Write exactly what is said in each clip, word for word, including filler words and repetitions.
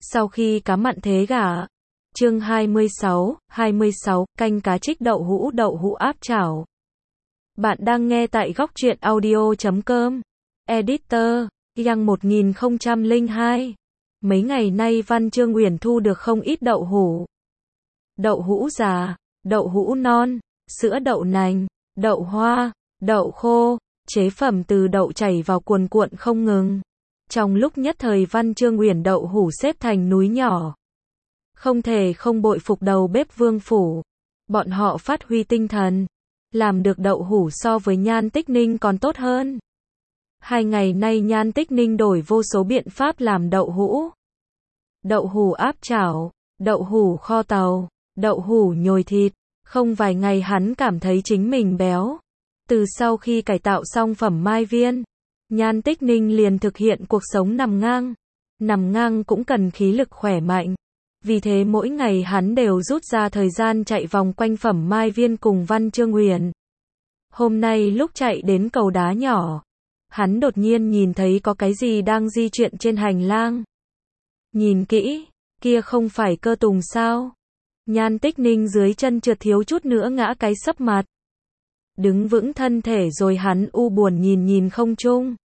Sau khi cá mặn thế gả. Chương hai mươi sáu, hai mươi sáu, canh cá trích đậu hũ đậu hũ áp chảo. Bạn đang nghe tại góc truyện audio chấm com. Editor, Yang một nghìn không trăm lẻ hai. Mấy ngày nay Văn Chương Uyển thu được không ít đậu hũ. Đậu hũ già, đậu hũ non, sữa đậu nành, đậu hoa, đậu khô, chế phẩm từ đậu chảy vào cuồn cuộn không ngừng. Trong lúc nhất thời Văn Chương Uyển đậu hũ xếp thành núi nhỏ. Không thể không bội phục đầu bếp Vương Phủ. Bọn họ phát huy tinh thần, làm được đậu hũ so với Nhan Tích Ninh còn tốt hơn. Hai ngày nay Nhan Tích Ninh đổi vô số biện pháp làm đậu hũ. Đậu hũ áp chảo, đậu hũ kho tàu, đậu hũ nhồi thịt. Không vài ngày hắn cảm thấy chính mình béo. Từ sau khi cải tạo xong phẩm Mai Viên, Nhan Tích Ninh liền thực hiện cuộc sống nằm ngang. Nằm ngang cũng cần khí lực khỏe mạnh. Vì thế mỗi ngày hắn đều rút ra thời gian chạy vòng quanh phẩm Mai Viên cùng Văn Chương Uyển. Hôm nay lúc chạy đến cầu đá nhỏ, hắn đột nhiên nhìn thấy có cái gì đang di chuyển trên hành lang. Nhìn kỹ, kia không phải Cơ Tùng sao? Nhan Tích Ninh dưới chân trượt thiếu chút nữa ngã cái sấp mặt. Đứng vững thân thể rồi hắn u buồn nhìn nhìn không trung.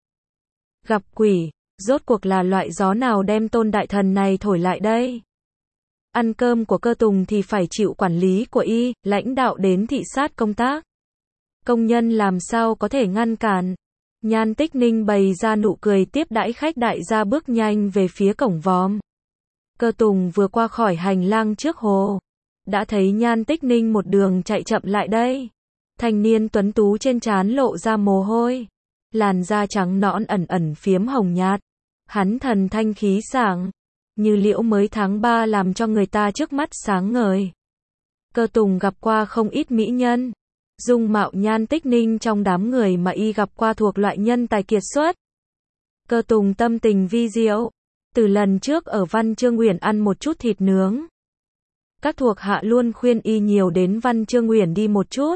Gặp quỷ, rốt cuộc là loại gió nào đem Tôn đại thần này thổi lại đây? Ăn cơm của Cơ Tùng thì phải chịu quản lý của y, lãnh đạo đến thị sát công tác. Công nhân làm sao có thể ngăn cản? Nhan Tích Ninh bày ra nụ cười tiếp đãi khách đại gia bước nhanh về phía cổng vòm. Cơ Tùng vừa qua khỏi hành lang trước hồ, đã thấy Nhan Tích Ninh một đường chạy chậm lại đây. Thanh niên tuấn tú trên trán lộ ra mồ hôi, làn da trắng nõn ẩn ẩn phiếm hồng nhạt. Hắn thần thanh khí sảng, như liễu mới tháng ba làm cho người ta trước mắt sáng ngời. Cơ Tùng gặp qua không ít mỹ nhân. Dung mạo Nhan Tích Ninh trong đám người mà y gặp qua thuộc loại nhân tài kiệt xuất. Cơ Tùng tâm tình vi diệu. Từ lần trước ở Văn Chương Uyển ăn một chút thịt nướng, các thuộc hạ luôn khuyên y nhiều đến Văn Chương Uyển đi một chút.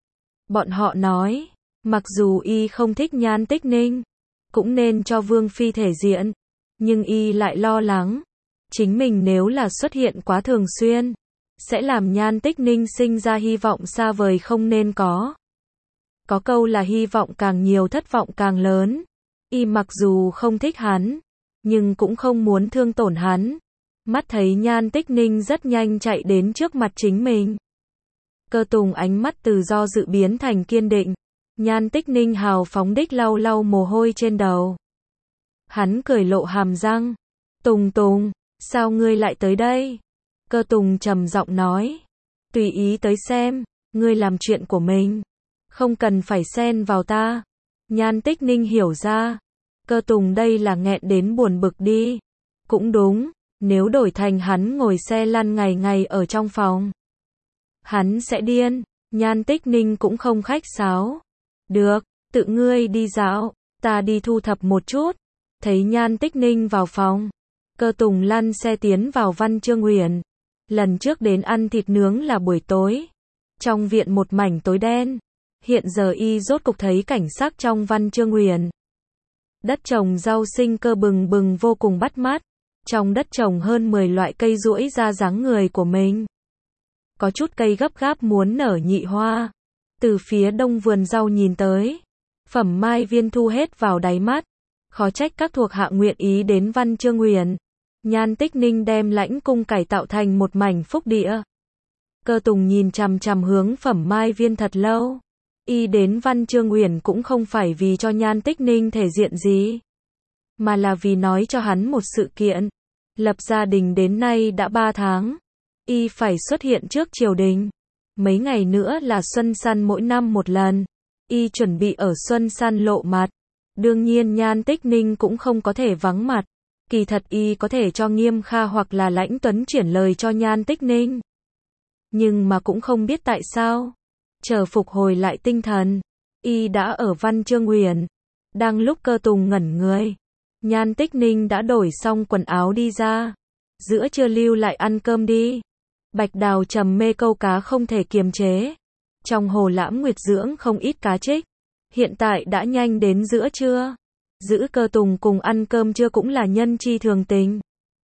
Bọn họ nói, mặc dù y không thích Nhan Tích Ninh, cũng nên cho Vương Phi thể diện. Nhưng y lại lo lắng, chính mình nếu là xuất hiện quá thường xuyên, sẽ làm Nhan Tích Ninh sinh ra hy vọng xa vời không nên có. Có câu là hy vọng càng nhiều thất vọng càng lớn. Y mặc dù không thích hắn, nhưng cũng không muốn thương tổn hắn. Mắt thấy Nhan Tích Ninh rất nhanh chạy đến trước mặt chính mình. Cơ Tùng ánh mắt từ do dự biến thành kiên định. Nhan Tích Ninh hào phóng đích lau lau mồ hôi trên đầu. Hắn cười lộ hàm răng. Tùng Tùng, sao ngươi lại tới đây? Cơ Tùng trầm giọng nói. Tùy ý tới xem, ngươi làm chuyện của mình, không cần phải xen vào ta. Nhan Tích Ninh hiểu ra. Cơ Tùng đây là nghẹn đến buồn bực đi. Cũng đúng, nếu đổi thành hắn ngồi xe lăn ngày ngày ở trong phòng, hắn sẽ điên. Nhan Tích Ninh cũng không khách sáo. Được, tự ngươi đi dạo, ta đi thu thập một chút. Thấy Nhan Tích Ninh vào phòng, Cơ Tùng lăn xe tiến vào Văn Chương Uyển. Lần trước đến ăn thịt nướng là buổi tối. Trong viện một mảnh tối đen. Hiện giờ y rốt cục thấy cảnh sắc trong Văn Chương Uyển. Đất trồng rau sinh cơ bừng bừng vô cùng bắt mắt. Trong đất trồng hơn mười loại cây duỗi ra dáng người của mình. Có chút cây gấp gáp muốn nở nhị hoa. Từ phía đông vườn rau nhìn tới, phẩm Mai Viên thu hết vào đáy mắt. Khó trách các thuộc hạ nguyện ý đến Văn Chương Uyển. Nhan Tích Ninh đem lãnh cung cải tạo thành một mảnh phúc địa. Cơ Tùng nhìn chằm chằm hướng phẩm Mai Viên thật lâu. Y đến Văn Chương Uyển cũng không phải vì cho Nhan Tích Ninh thể diện gì, mà là vì nói cho hắn một sự kiện. Lập gia đình đến nay đã ba tháng, y phải xuất hiện trước triều đình. Mấy ngày nữa là Xuân Săn mỗi năm một lần, y chuẩn bị ở Xuân Săn lộ mặt. Đương nhiên Nhan Tích Ninh cũng không có thể vắng mặt. Kỳ thật y có thể cho Nghiêm Kha hoặc là Lãnh Tuấn chuyển lời cho Nhan Tích Ninh. Nhưng mà cũng không biết tại sao, chờ phục hồi lại tinh thần, y đã ở Văn Chương Uyển. Đang lúc Cơ Tùng ngẩn người, Nhan Tích Ninh đã đổi xong quần áo đi ra. Giữa trưa lưu lại ăn cơm đi. Bạch Đào trầm mê câu cá không thể kiềm chế. Trong hồ Lãm Nguyệt dưỡng không ít cá trích. Hiện tại đã nhanh đến giữa trưa. Giữ Cơ Tùng cùng ăn cơm trưa cũng là nhân chi thường tình.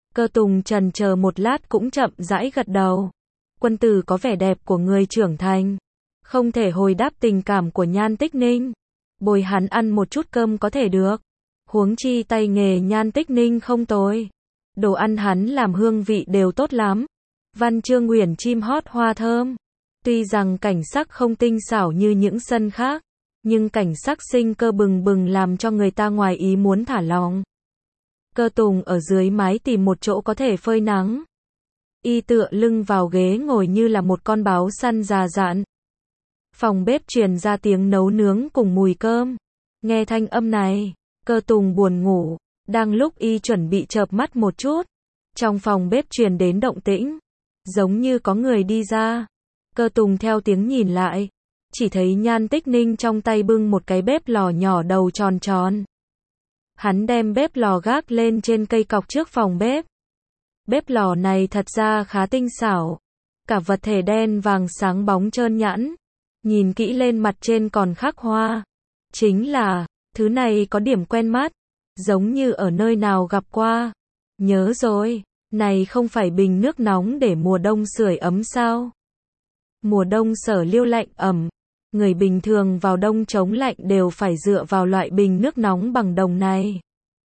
Cơ Tùng chần chờ một lát cũng chậm rãi gật đầu. Quân tử có vẻ đẹp của người trưởng thành. Không thể hồi đáp tình cảm của Nhan Tích Ninh. Bồi hắn ăn một chút cơm có thể được. Huống chi tay nghề Nhan Tích Ninh không tồi. Đồ ăn hắn làm hương vị đều tốt lắm. Văn chương uyển chim hót hoa thơm. Tuy rằng cảnh sắc không tinh xảo như những sân khác, nhưng cảnh sắc sinh cơ bừng bừng làm cho người ta ngoài ý muốn thả lòng. Cơ Tùng ở dưới mái tìm một chỗ có thể phơi nắng. Y tựa lưng vào ghế ngồi như là một con báo săn già dặn. Phòng bếp truyền ra tiếng nấu nướng cùng mùi cơm. Nghe thanh âm này, Cơ Tùng buồn ngủ. Đang lúc y chuẩn bị chợp mắt một chút, trong phòng bếp truyền đến động tĩnh, giống như có người đi ra. Cơ Tùng theo tiếng nhìn lại, chỉ thấy Nhan Tích Ninh trong tay bưng một cái bếp lò nhỏ đầu tròn tròn. Hắn đem bếp lò gác lên trên cây cọc trước phòng bếp. Bếp lò này thật ra khá tinh xảo, cả vật thể đen vàng sáng bóng trơn nhẵn, nhìn kỹ lên mặt trên còn khắc hoa. Chính là, thứ này có điểm quen mắt, giống như ở nơi nào gặp qua. Nhớ rồi, này không phải bình nước nóng để mùa đông sưởi ấm sao? Mùa đông sở liêu lạnh ẩm, người bình thường vào đông chống lạnh đều phải dựa vào loại bình nước nóng bằng đồng này.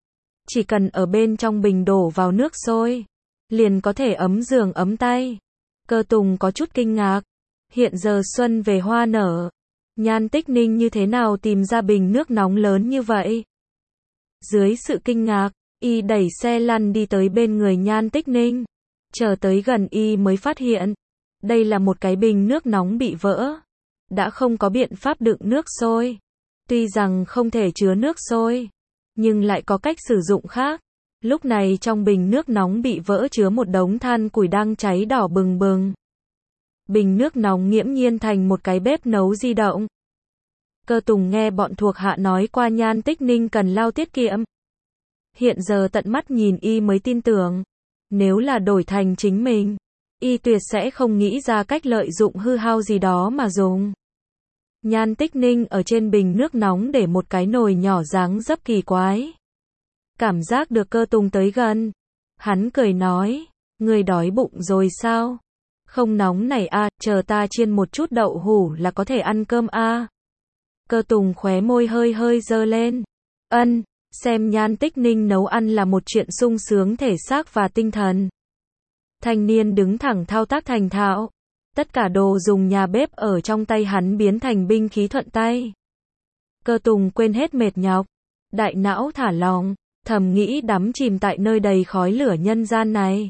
Chỉ cần ở bên trong bình đổ vào nước sôi, liền có thể ấm giường ấm tay. Cơ Tùng có chút kinh ngạc, hiện giờ xuân về hoa nở, Nhan Tích Ninh như thế nào tìm ra bình nước nóng lớn như vậy? Dưới sự kinh ngạc, y đẩy xe lăn đi tới bên người Nhan Tích Ninh. Chờ tới gần y mới phát hiện, đây là một cái bình nước nóng bị vỡ. Đã không có biện pháp đựng nước sôi. Tuy rằng không thể chứa nước sôi, nhưng lại có cách sử dụng khác. Lúc này trong bình nước nóng bị vỡ chứa một đống than củi đang cháy đỏ bừng bừng. Bình nước nóng nghiễm nhiên thành một cái bếp nấu di động. Cơ Tùng nghe bọn thuộc hạ nói qua Nhan Tích Ninh cần lao tiết kiệm. Hiện giờ tận mắt nhìn y mới tin tưởng. Nếu là đổi thành chính mình, y tuyệt sẽ không nghĩ ra cách lợi dụng hư hao gì đó mà dùng. Nhan Tích Ninh ở trên bình nước nóng để một cái nồi nhỏ dáng dấp kỳ quái. Cảm giác được Cơ Tùng tới gần. Hắn cười nói, người đói bụng rồi sao? Không nóng này à, chờ ta chiên một chút đậu hủ là có thể ăn cơm à. Cơ Tùng khóe môi hơi hơi dơ lên. Ân, xem Nhan Tích Ninh nấu ăn là một chuyện sung sướng thể xác và tinh thần. Thanh niên đứng thẳng thao tác thành thạo. Tất cả đồ dùng nhà bếp ở trong tay hắn biến thành binh khí thuận tay. Cơ Tùng quên hết mệt nhọc, đại não thả lỏng, thầm nghĩ đắm chìm tại nơi đầy khói lửa nhân gian này.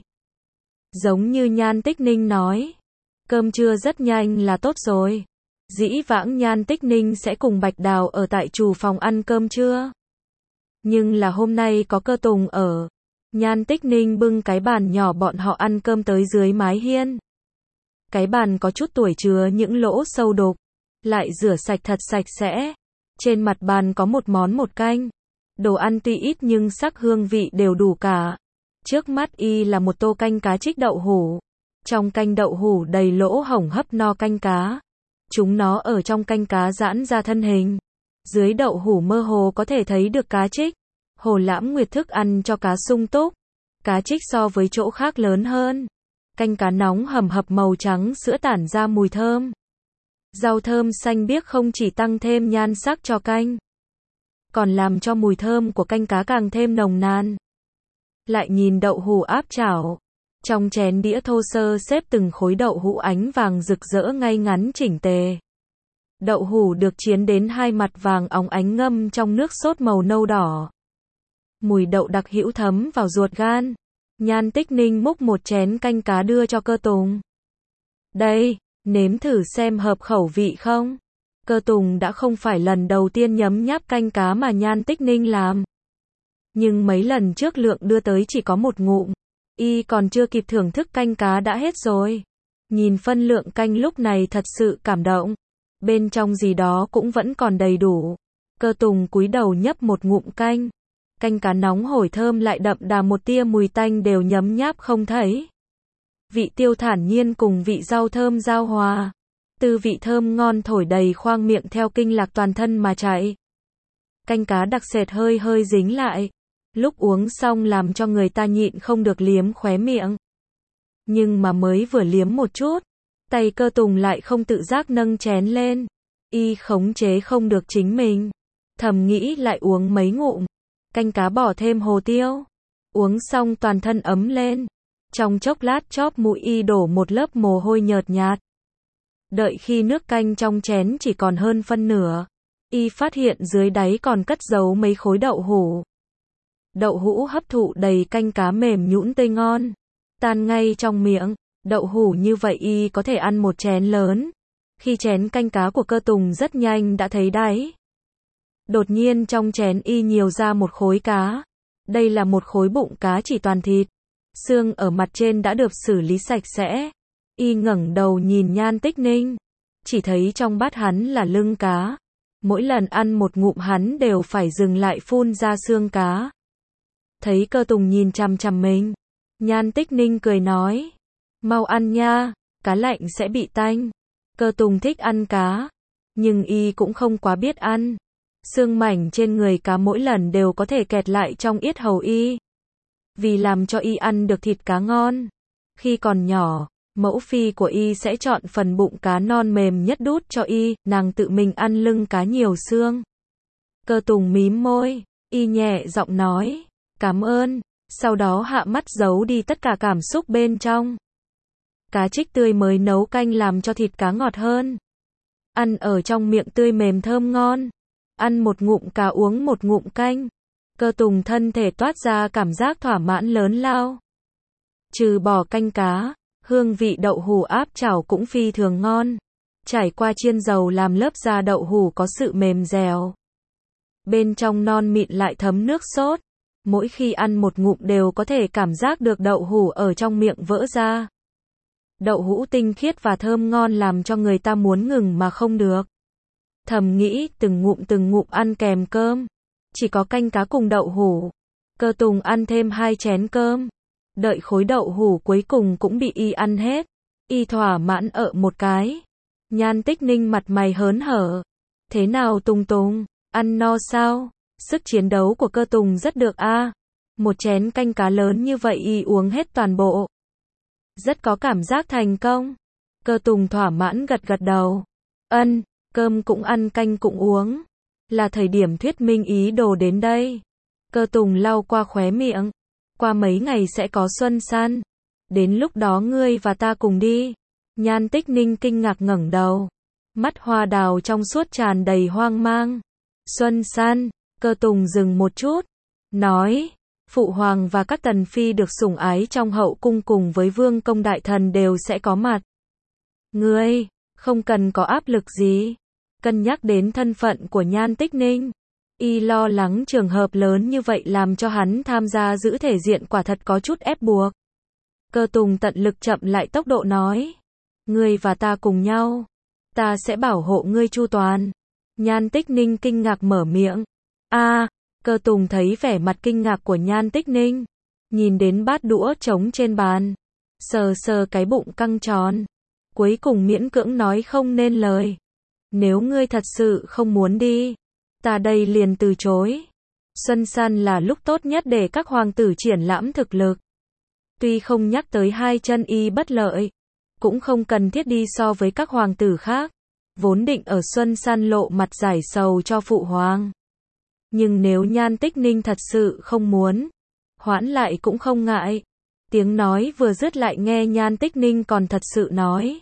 Giống như Nhan Tích Ninh nói, cơm trưa rất nhanh là tốt rồi. Dĩ vãng Nhan Tích Ninh sẽ cùng Bạch Đào ở tại chủ phòng ăn cơm trưa. Nhưng là hôm nay có Cơ Tùng ở. Nhan Tích Ninh bưng cái bàn nhỏ bọn họ ăn cơm tới dưới mái hiên. Cái bàn có chút tuổi chứa những lỗ sâu đục, lại rửa sạch thật sạch sẽ. Trên mặt bàn có một món một canh. Đồ ăn tuy ít nhưng sắc hương vị đều đủ cả. Trước mắt y là một tô canh cá trích đậu hủ. Trong canh đậu hủ đầy lỗ hổng hấp no canh cá. Chúng nó ở trong canh cá giãn ra thân hình. Dưới đậu hủ mơ hồ có thể thấy được cá trích. Hồ Lãm Nguyệt thức ăn cho cá sung túc. Cá trích so với chỗ khác lớn hơn. Canh cá nóng hầm hập màu trắng sữa tản ra mùi thơm. Rau thơm xanh biếc không chỉ tăng thêm nhan sắc cho canh, còn làm cho mùi thơm của canh cá càng thêm nồng nàn. Lại nhìn đậu hủ áp chảo. Trong chén đĩa thô sơ xếp từng khối đậu hũ ánh vàng rực rỡ ngay ngắn chỉnh tề. Đậu hủ được chiên đến hai mặt vàng óng ánh ngâm trong nước sốt màu nâu đỏ. Mùi đậu đặc hữu thấm vào ruột gan. Nhan Tích Ninh múc một chén canh cá đưa cho Cơ Tùng. Đây, nếm thử xem hợp khẩu vị không? Cơ Tùng đã không phải lần đầu tiên nhấm nháp canh cá mà Nhan Tích Ninh làm. Nhưng mấy lần trước lượng đưa tới chỉ có một ngụm. Y còn chưa kịp thưởng thức canh cá đã hết rồi. Nhìn phân lượng canh lúc này thật sự cảm động. Bên trong gì đó cũng vẫn còn đầy đủ. Cơ Tùng cúi đầu nhấp một ngụm canh. Canh cá nóng hổi thơm lại đậm đà một tia mùi tanh đều nhấm nháp không thấy. Vị tiêu thản nhiên cùng vị rau thơm giao hòa. Tư vị thơm ngon thổi đầy khoang miệng theo kinh lạc toàn thân mà chạy. Canh cá đặc sệt hơi hơi dính lại. Lúc uống xong làm cho người ta nhịn không được liếm khóe miệng. Nhưng mà mới vừa liếm một chút, tay Cơ Tùng lại không tự giác nâng chén lên. Y khống chế không được chính mình. Thầm nghĩ lại uống mấy ngụm. Canh cá bỏ thêm hồ tiêu. Uống xong toàn thân ấm lên. Trong chốc lát chóp mũi Y đổ một lớp mồ hôi nhợt nhạt. Đợi khi nước canh trong chén chỉ còn hơn phân nửa, Y phát hiện dưới đáy còn cất giấu mấy khối đậu hũ. Đậu hũ hấp thụ đầy canh cá mềm nhũn tươi ngon, tan ngay trong miệng. Đậu hũ như vậy Y có thể ăn một chén lớn. Khi chén canh cá của Cơ Tùng rất nhanh đã thấy đáy. Đột nhiên trong chén Y nhiều ra một khối cá. Đây là một khối bụng cá chỉ toàn thịt. Xương ở mặt trên đã được xử lý sạch sẽ. Y ngẩng đầu nhìn Nhan Tích Ninh. Chỉ thấy trong bát hắn là lưng cá. Mỗi lần ăn một ngụm hắn đều phải dừng lại phun ra xương cá. Thấy Cơ Tùng nhìn chằm chằm mình, Nhan Tích Ninh cười nói. Mau ăn nha, cá lạnh sẽ bị tanh. Cơ Tùng thích ăn cá, nhưng Y cũng không quá biết ăn. Xương mảnh trên người cá mỗi lần đều có thể kẹt lại trong yết hầu Y. Vì làm cho Y ăn được thịt cá ngon, khi còn nhỏ, mẫu phi của Y sẽ chọn phần bụng cá non mềm nhất đút cho Y, nàng tự mình ăn lưng cá nhiều xương. Cơ Tùng mím môi, Y nhẹ giọng nói, cảm ơn, sau đó hạ mắt giấu đi tất cả cảm xúc bên trong. Cá trích tươi mới nấu canh làm cho thịt cá ngọt hơn. Ăn ở trong miệng tươi mềm thơm ngon. Ăn một ngụm cá uống một ngụm canh. Cơ Tùng thân thể toát ra cảm giác thỏa mãn lớn lao. Trừ bỏ canh cá, hương vị đậu hũ áp chảo cũng phi thường ngon. Trải qua chiên dầu làm lớp da đậu hũ có sự mềm dẻo. Bên trong non mịn lại thấm nước sốt. Mỗi khi ăn một ngụm đều có thể cảm giác được đậu hũ ở trong miệng vỡ ra. Đậu hũ tinh khiết và thơm ngon làm cho người ta muốn ngừng mà không được. Thầm nghĩ từng ngụm từng ngụm ăn kèm cơm. Chỉ có canh cá cùng đậu hũ. Cơ Tùng ăn thêm hai chén cơm. Đợi khối đậu hũ cuối cùng cũng bị Y ăn hết. Y thỏa mãn ợ một cái. Nhan Tích Ninh mặt mày hớn hở. Thế nào Tùng Tùng, ăn no sao? Sức chiến đấu của Cơ Tùng rất được a. À? Một chén canh cá lớn như vậy Y uống hết toàn bộ. Rất có cảm giác thành công. Cơ Tùng thỏa mãn gật gật đầu. Ân, cơm cũng ăn canh cũng uống. Là thời điểm thuyết minh ý đồ đến đây. Cơ Tùng lau qua khóe miệng. Qua mấy ngày sẽ có xuân san. Đến lúc đó ngươi và ta cùng đi. Nhan Tích Ninh kinh ngạc ngẩng đầu. Mắt hoa đào trong suốt tràn đầy hoang mang. Xuân san, Cơ Tùng dừng một chút. Nói, Phụ Hoàng và các tần phi được sủng ái trong hậu cung cùng với vương công đại thần đều sẽ có mặt. Ngươi, không cần có áp lực gì. Cân nhắc đến thân phận của Nhan Tích Ninh. Y lo lắng trường hợp lớn như vậy làm cho hắn tham gia giữ thể diện quả thật có chút ép buộc. Cơ Tùng tận lực chậm lại tốc độ nói. Ngươi và ta cùng nhau. Ta sẽ bảo hộ ngươi chu toàn. Nhan Tích Ninh kinh ngạc mở miệng. A, à, Cơ Tùng thấy vẻ mặt kinh ngạc của Nhan Tích Ninh. Nhìn đến bát đũa trống trên bàn. Sờ sờ cái bụng căng tròn. Cuối cùng miễn cưỡng nói không nên lời. Nếu ngươi thật sự không muốn đi, ta đây liền từ chối. Xuân san là lúc tốt nhất để các hoàng tử triển lãm thực lực. Tuy không nhắc tới hai chân Y bất lợi, cũng không cần thiết đi so với các hoàng tử khác. Vốn định ở xuân san lộ mặt giải sầu cho phụ hoàng. Nhưng nếu Nhan Tích Ninh thật sự không muốn, hoãn lại cũng không ngại. Tiếng nói vừa dứt lại nghe Nhan Tích Ninh còn thật sự nói.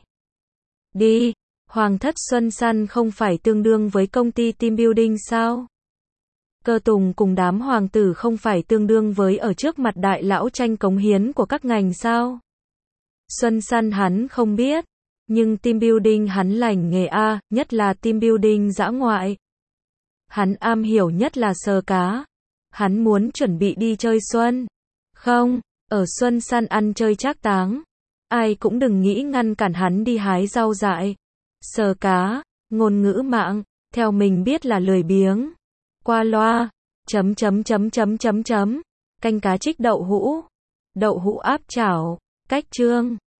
Đi, Hoàng thất Xuân San không phải tương đương với công ty team building sao? Cơ Tùng cùng đám hoàng tử không phải tương đương với ở trước mặt đại lão tranh cống hiến của các ngành sao? Xuân San hắn không biết, nhưng team building hắn lành nghề a, nhất là team building dã ngoại. Hắn am hiểu nhất là sờ cá. Hắn muốn chuẩn bị đi chơi xuân. Không, ở Xuân San ăn chơi trác táng. Ai cũng đừng nghĩ ngăn cản hắn đi hái rau dại. Sờ cá, ngôn ngữ mạng, theo mình biết là lười biếng. Qua loa, chấm chấm chấm chấm chấm chấm, canh cá trích đậu hũ, đậu hũ áp chảo, cách chương.